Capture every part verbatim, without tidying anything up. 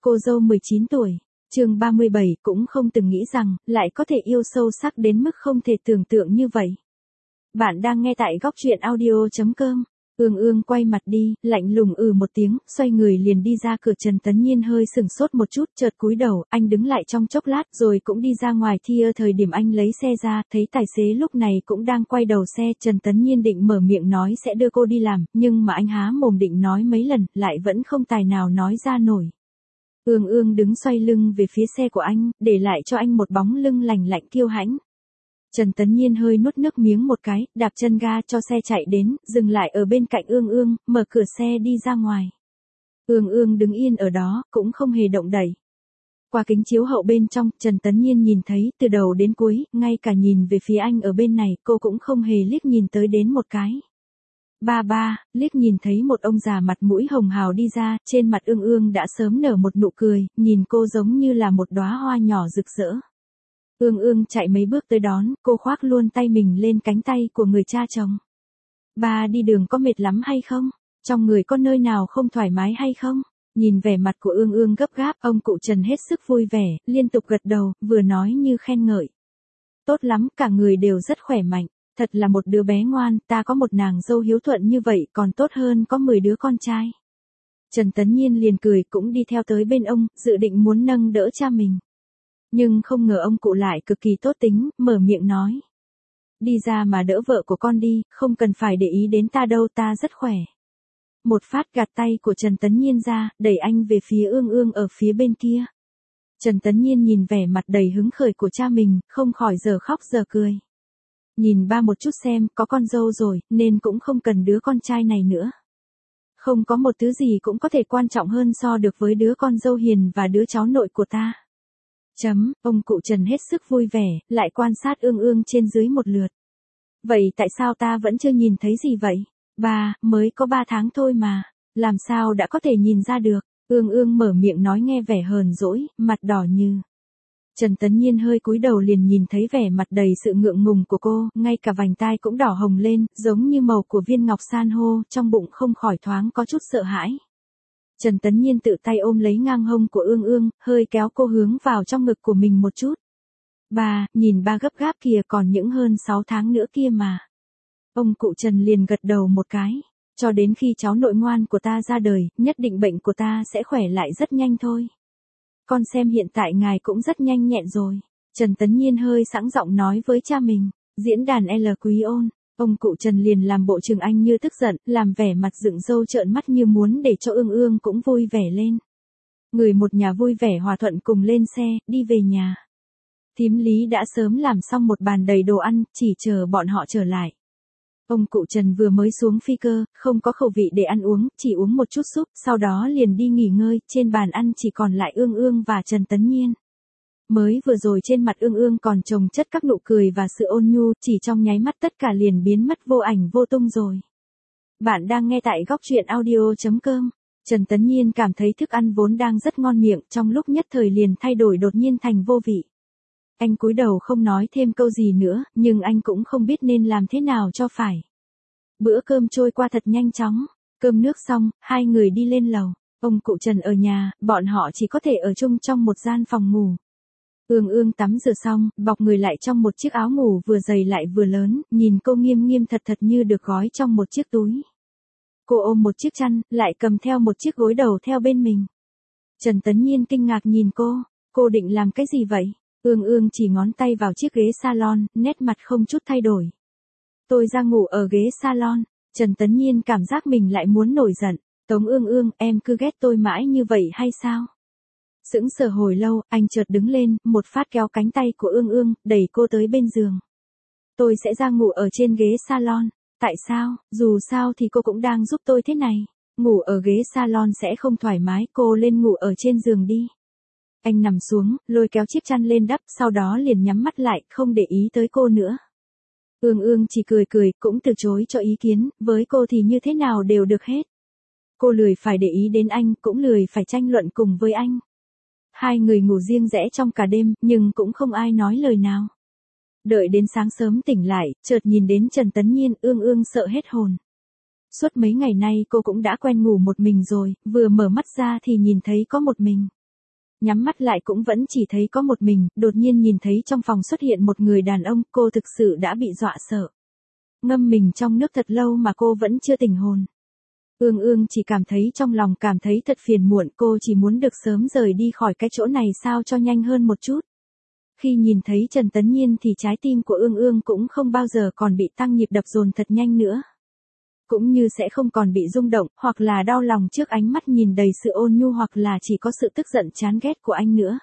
Cô dâu mười chín tuổi, chương ba mươi bảy cũng không từng nghĩ rằng, lại có thể yêu sâu sắc đến mức không thể tưởng tượng như vậy. Bạn đang nghe tại góc truyện audio chấm com. Ương Ương quay mặt đi, lạnh lùng ừ một tiếng, xoay người liền đi ra cửa. Trần Tấn Nhiên hơi sừng sốt một chút, chợt cúi đầu, anh đứng lại trong chốc lát rồi cũng đi ra ngoài. Thia thời điểm anh lấy xe ra, thấy tài xế lúc này cũng đang quay đầu xe. Trần Tấn Nhiên định mở miệng nói sẽ đưa cô đi làm, nhưng mà anh há mồm định nói mấy lần, lại vẫn không tài nào nói ra nổi. Ương Ương đứng xoay lưng về phía xe của anh, để lại cho anh một bóng lưng lành lạnh kiêu hãnh. Trần Tấn Nhiên hơi nuốt nước miếng một cái, đạp chân ga cho xe chạy đến, dừng lại ở bên cạnh Ương Ương, mở cửa xe đi ra ngoài. Ương Ương đứng yên ở đó, cũng không hề động đậy. Qua kính chiếu hậu bên trong, Trần Tấn Nhiên nhìn thấy, từ đầu đến cuối, ngay cả nhìn về phía anh ở bên này, cô cũng không hề liếc nhìn tới đến một cái. Ba ba, liếc nhìn thấy một ông già mặt mũi hồng hào đi ra, trên mặt Ương Ương đã sớm nở một nụ cười, nhìn cô giống như là một đóa hoa nhỏ rực rỡ. Ương Ương chạy mấy bước tới đón, cô khoác luôn tay mình lên cánh tay của người cha chồng. Ba đi đường có mệt lắm hay không? Trong người có nơi nào không thoải mái hay không? Nhìn vẻ mặt của Ương Ương gấp gáp, ông cụ Trần hết sức vui vẻ, liên tục gật đầu, vừa nói như khen ngợi. Tốt lắm, cả người đều rất khỏe mạnh, thật là một đứa bé ngoan, ta có một nàng dâu hiếu thuận như vậy còn tốt hơn có mười đứa con trai. Trần Tấn Nhiên liền cười cũng đi theo tới bên ông, dự định muốn nâng đỡ cha mình. Nhưng không ngờ ông cụ lại cực kỳ tốt tính, mở miệng nói. Đi ra mà đỡ vợ của con đi, không cần phải để ý đến ta đâu, ta rất khỏe. Một phát gạt tay của Trần Tấn Nhiên ra, đẩy anh về phía Ương Ương ở phía bên kia. Trần Tấn Nhiên nhìn vẻ mặt đầy hứng khởi của cha mình, không khỏi giờ khóc giờ cười. Nhìn ba một chút xem, có con dâu rồi, nên cũng không cần đứa con trai này nữa. Không có một thứ gì cũng có thể quan trọng hơn so được với đứa con dâu hiền và đứa cháu nội của ta. Chấm, ông cụ Trần hết sức vui vẻ, lại quan sát Ương Ương trên dưới một lượt. Vậy tại sao ta vẫn chưa nhìn thấy gì vậy? Ba, mới có ba tháng thôi mà, làm sao đã có thể nhìn ra được? Ương Ương mở miệng nói nghe vẻ hờn dỗi, mặt đỏ như. Trần Tấn Nhiên hơi cúi đầu liền nhìn thấy vẻ mặt đầy sự ngượng ngùng của cô, ngay cả vành tai cũng đỏ hồng lên, giống như màu của viên ngọc san hô, trong bụng không khỏi thoáng có chút sợ hãi. Trần Tấn Nhiên tự tay ôm lấy ngang hông của Ương Ương, hơi kéo cô hướng vào trong ngực của mình một chút. Ba, nhìn ba gấp gáp kìa, còn những hơn sáu tháng nữa kia mà. Ông cụ Trần liền gật đầu một cái. Cho đến khi cháu nội ngoan của ta ra đời, nhất định bệnh của ta sẽ khỏe lại rất nhanh thôi. Con xem hiện tại ngài cũng rất nhanh nhẹn rồi. Trần Tấn Nhiên hơi sẵn giọng nói với cha mình. Diễn đàn L Quý Ôn. Ông cụ Trần liền làm bộ Trường Anh như tức giận, làm vẻ mặt dựng râu trợn mắt như muốn để cho Ương Ương cũng vui vẻ lên. Người một nhà vui vẻ hòa thuận cùng lên xe, đi về nhà. Thím Lý đã sớm làm xong một bàn đầy đồ ăn, chỉ chờ bọn họ trở lại. Ông cụ Trần vừa mới xuống phi cơ, không có khẩu vị để ăn uống, chỉ uống một chút súp, sau đó liền đi nghỉ ngơi, trên bàn ăn chỉ còn lại Ương Ương và Trần Tấn Nhiên. Mới vừa rồi trên mặt Ương Ương còn chồng chất các nụ cười và sự ôn nhu, chỉ trong nháy mắt tất cả liền biến mất vô ảnh vô tung rồi. Bạn đang nghe tại góc truyện audio chấm com. Trần Tấn Nhiên cảm thấy thức ăn vốn đang rất ngon miệng, trong lúc nhất thời liền thay đổi đột nhiên thành vô vị. Anh cúi đầu không nói thêm câu gì nữa, nhưng anh cũng không biết nên làm thế nào cho phải. Bữa cơm trôi qua thật nhanh chóng, cơm nước xong, hai người đi lên lầu. Ông cụ Trần ở nhà, bọn họ chỉ có thể ở chung trong một gian phòng ngủ. Ương Ương tắm rửa xong, bọc người lại trong một chiếc áo ngủ vừa dày lại vừa lớn, nhìn cô nghiêm nghiêm thật thật như được gói trong một chiếc túi. Cô ôm một chiếc chăn, lại cầm theo một chiếc gối đầu theo bên mình. Trần Tấn Nhiên kinh ngạc nhìn cô, cô định làm cái gì vậy? Ương Ương chỉ ngón tay vào chiếc ghế salon, nét mặt không chút thay đổi. Tôi ra ngủ ở ghế salon. Trần Tấn Nhiên cảm giác mình lại muốn nổi giận. Tống Ương Ương, em cứ ghét tôi mãi như vậy hay sao? Sững sờ hồi lâu, anh chợt đứng lên, một phát kéo cánh tay của Ương Ương, đẩy cô tới bên giường. Tôi sẽ ra ngủ ở trên ghế salon. Tại sao? Dù sao thì cô cũng đang giúp tôi thế này. Ngủ ở ghế salon sẽ không thoải mái, cô lên ngủ ở trên giường đi. Anh nằm xuống, lôi kéo chiếc chăn lên đắp, sau đó liền nhắm mắt lại, không để ý tới cô nữa. Ương Ương chỉ cười cười, cũng từ chối cho ý kiến, với cô thì như thế nào đều được hết. Cô lười phải để ý đến anh, cũng lười phải tranh luận cùng với anh. Hai người ngủ riêng rẽ trong cả đêm, nhưng cũng không ai nói lời nào. Đợi đến sáng sớm tỉnh lại, chợt nhìn đến Trần Tấn Nhiên, Ương Ương sợ hết hồn. Suốt mấy ngày nay cô cũng đã quen ngủ một mình rồi, vừa mở mắt ra thì nhìn thấy có một mình. Nhắm mắt lại cũng vẫn chỉ thấy có một mình, đột nhiên nhìn thấy trong phòng xuất hiện một người đàn ông, cô thực sự đã bị dọa sợ. Ngâm mình trong nước thật lâu mà cô vẫn chưa tỉnh hồn. Ương ương chỉ cảm thấy trong lòng cảm thấy thật phiền muộn, cô chỉ muốn được sớm rời đi khỏi cái chỗ này sao cho nhanh hơn một chút. Khi nhìn thấy Trần Tấn Nhiên thì trái tim của ương ương cũng không bao giờ còn bị tăng nhịp đập dồn thật nhanh nữa. Cũng như sẽ không còn bị rung động, hoặc là đau lòng trước ánh mắt nhìn đầy sự ôn nhu hoặc là chỉ có sự tức giận chán ghét của anh nữa.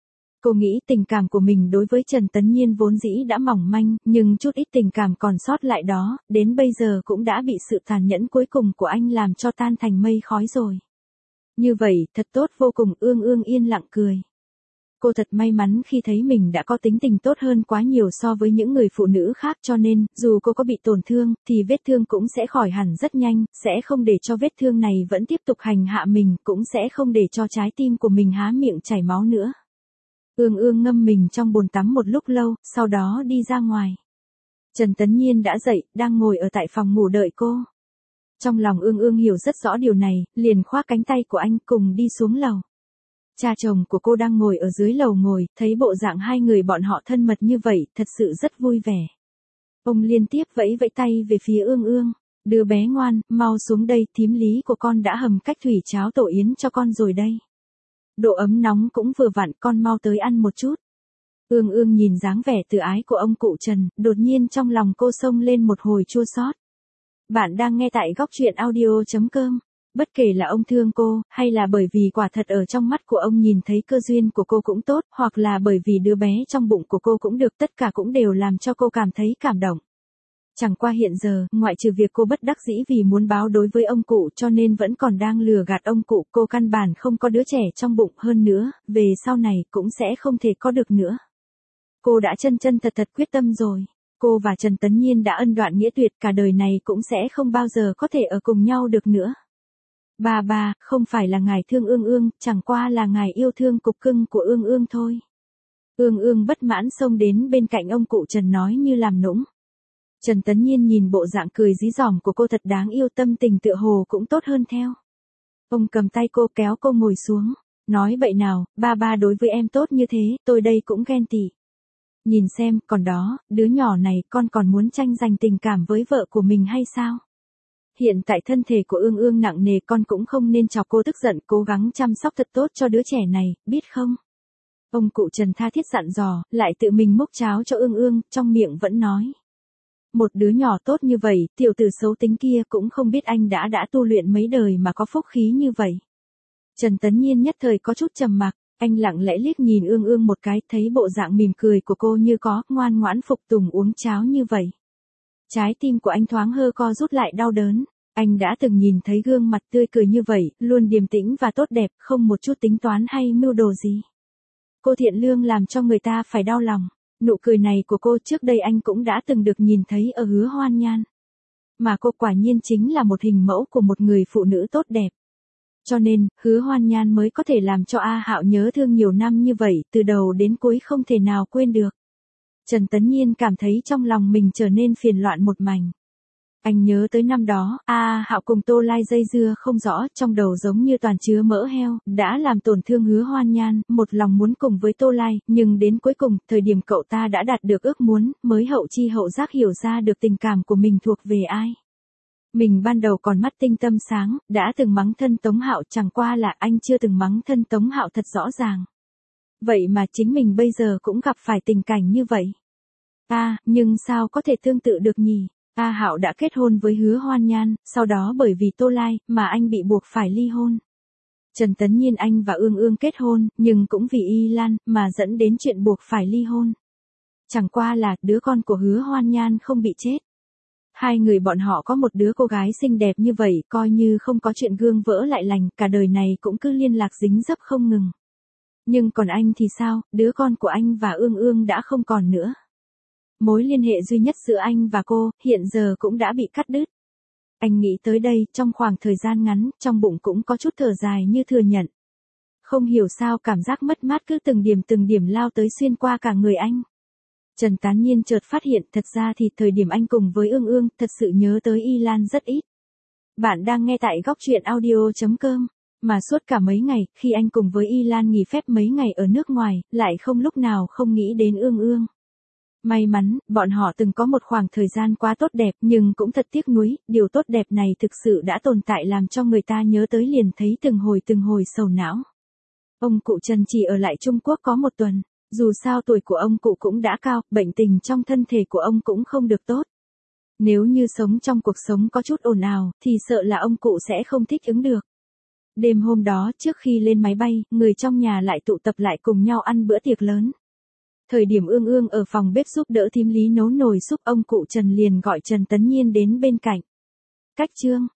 Cô nghĩ tình cảm của mình đối với Trần Tấn Nhiên vốn dĩ đã mỏng manh, nhưng chút ít tình cảm còn sót lại đó, đến bây giờ cũng đã bị sự tàn nhẫn cuối cùng của anh làm cho tan thành mây khói rồi. Như vậy, thật tốt vô cùng, ương ương yên lặng cười. Cô thật may mắn khi thấy mình đã có tính tình tốt hơn quá nhiều so với những người phụ nữ khác, cho nên, dù cô có bị tổn thương, thì vết thương cũng sẽ khỏi hẳn rất nhanh, sẽ không để cho vết thương này vẫn tiếp tục hành hạ mình, cũng sẽ không để cho trái tim của mình há miệng chảy máu nữa. Ương ương ngâm mình trong bồn tắm một lúc lâu, sau đó đi ra ngoài. Trần Tấn Nhiên đã dậy, đang ngồi ở tại phòng ngủ đợi cô. Trong lòng ương ương hiểu rất rõ điều này, liền khoác cánh tay của anh cùng đi xuống lầu. Cha chồng của cô đang ngồi ở dưới lầu ngồi, thấy bộ dạng hai người bọn họ thân mật như vậy, thật sự rất vui vẻ. Ông liên tiếp vẫy vẫy tay về phía ương ương. Đứa bé ngoan, mau xuống đây, thím Lý của con đã hầm cách thủy cháo tổ yến cho con rồi đây. Độ ấm nóng cũng vừa vặn, con mau tới ăn một chút. Ương ương nhìn dáng vẻ tự ái của ông cụ Trần, đột nhiên trong lòng cô xông lên một hồi chua xót. Bạn đang nghe tại góc truyện audio chấm com. Bất kể là ông thương cô, hay là bởi vì quả thật ở trong mắt của ông nhìn thấy cơ duyên của cô cũng tốt, hoặc là bởi vì đứa bé trong bụng của cô cũng được, tất cả cũng đều làm cho cô cảm thấy cảm động. Chẳng qua hiện giờ, ngoại trừ việc cô bất đắc dĩ vì muốn báo đối với ông cụ cho nên vẫn còn đang lừa gạt ông cụ, cô căn bản không có đứa trẻ trong bụng, hơn nữa, về sau này cũng sẽ không thể có được nữa. Cô đã chân chân thật thật quyết tâm rồi. Cô và Trần Tấn Nhiên đã ân đoạn nghĩa tuyệt, cả đời này cũng sẽ không bao giờ có thể ở cùng nhau được nữa. Bà bà, không phải là ngài thương ương ương, chẳng qua là ngài yêu thương cục cưng của ương ương thôi. Ương ương bất mãn xông đến bên cạnh ông cụ Trần nói như làm nũng. Trần Tấn Nhiên nhìn bộ dạng cười dí dỏm của cô thật đáng yêu, tâm tình tựa hồ cũng tốt hơn theo. Ông cầm tay cô kéo cô ngồi xuống, nói bậy nào, ba ba đối với em tốt như thế, tôi đây cũng ghen tị. Nhìn xem, còn đó, đứa nhỏ này con còn muốn tranh giành tình cảm với vợ của mình hay sao? Hiện tại thân thể của ương ương nặng nề, con cũng không nên chọc cô tức giận, cố gắng chăm sóc thật tốt cho đứa trẻ này, biết không? Ông cụ Trần tha thiết dặn dò, lại tự mình múc cháo cho ương ương, trong miệng vẫn nói. Một đứa nhỏ tốt như vậy, tiểu tử xấu tính kia cũng không biết anh đã đã tu luyện mấy đời mà có phúc khí như vậy. Trần Tấn Nhiên nhất thời có chút trầm mặc, anh lặng lẽ liếc nhìn ương ương một cái, thấy bộ dạng mỉm cười của cô như có, ngoan ngoãn phục tùng uống cháo như vậy. Trái tim của anh thoáng hơ co rút lại đau đớn, anh đã từng nhìn thấy gương mặt tươi cười như vậy, luôn điềm tĩnh và tốt đẹp, không một chút tính toán hay mưu đồ gì. Cô thiện lương làm cho người ta phải đau lòng. Nụ cười này của cô trước đây anh cũng đã từng được nhìn thấy ở Hứa Hoan Nhan. Mà cô quả nhiên chính là một hình mẫu của một người phụ nữ tốt đẹp. Cho nên, Hứa Hoan Nhan mới có thể làm cho A Hạo nhớ thương nhiều năm như vậy, từ đầu đến cuối không thể nào quên được. Trần Tấn Nhiên cảm thấy trong lòng mình trở nên phiền loạn một mảnh. Anh nhớ tới năm đó, A Hạo cùng Tô Lai dây dưa không rõ, trong đầu giống như toàn chứa mỡ heo, đã làm tổn thương Hứa Hoan Nhan, một lòng muốn cùng với Tô Lai, nhưng đến cuối cùng, thời điểm cậu ta đã đạt được ước muốn, mới hậu chi hậu giác hiểu ra được tình cảm của mình thuộc về ai. Mình ban đầu còn mắt tinh tâm sáng, đã từng mắng thân Tống Hạo, chẳng qua là anh chưa từng mắng thân Tống Hạo thật rõ ràng. Vậy mà chính mình bây giờ cũng gặp phải tình cảnh như vậy. À, nhưng sao có thể tương tự được nhỉ? A Hạo đã kết hôn với Hứa Hoan Nhan, sau đó bởi vì Tô Lai, mà anh bị buộc phải ly hôn. Trần Tấn Nhiên anh và ương ương kết hôn, nhưng cũng vì Y Lan, mà dẫn đến chuyện buộc phải ly hôn. Chẳng qua là, đứa con của Hứa Hoan Nhan không bị chết. Hai người bọn họ có một đứa cô gái xinh đẹp như vậy, coi như không có chuyện gương vỡ lại lành, cả đời này cũng cứ liên lạc dính dấp không ngừng. Nhưng còn anh thì sao, đứa con của anh và ương ương đã không còn nữa. Mối liên hệ duy nhất giữa anh và cô, hiện giờ cũng đã bị cắt đứt. Anh nghĩ tới đây, trong khoảng thời gian ngắn, trong bụng cũng có chút thở dài như thừa nhận. Không hiểu sao cảm giác mất mát cứ từng điểm từng điểm lao tới xuyên qua cả người anh. Trần Tán Nhiên chợt phát hiện, thật ra thì thời điểm anh cùng với ương ương, thật sự nhớ tới Y Lan rất ít. Bạn đang nghe tại góc truyện audio chấm com. Mà suốt cả mấy ngày, khi anh cùng với Y Lan nghỉ phép mấy ngày ở nước ngoài, lại không lúc nào không nghĩ đến Ương Ương. May mắn, bọn họ từng có một khoảng thời gian quá tốt đẹp, nhưng cũng thật tiếc nuối, điều tốt đẹp này thực sự đã tồn tại làm cho người ta nhớ tới liền thấy từng hồi từng hồi sầu não. Ông cụ Trần chỉ ở lại Trung Quốc có một tuần, dù sao tuổi của ông cụ cũng đã cao, bệnh tình trong thân thể của ông cũng không được tốt. Nếu như sống trong cuộc sống có chút ồn ào, thì sợ là ông cụ sẽ không thích ứng được. Đêm hôm đó trước khi lên máy bay, người trong nhà lại tụ tập lại cùng nhau ăn bữa tiệc lớn. Thời điểm Ương Ương ở phòng bếp giúp đỡ thím Lý nấu nồi súp, ông cụ Trần liền gọi Trần Tấn Nhiên đến bên cạnh. Cách Trương,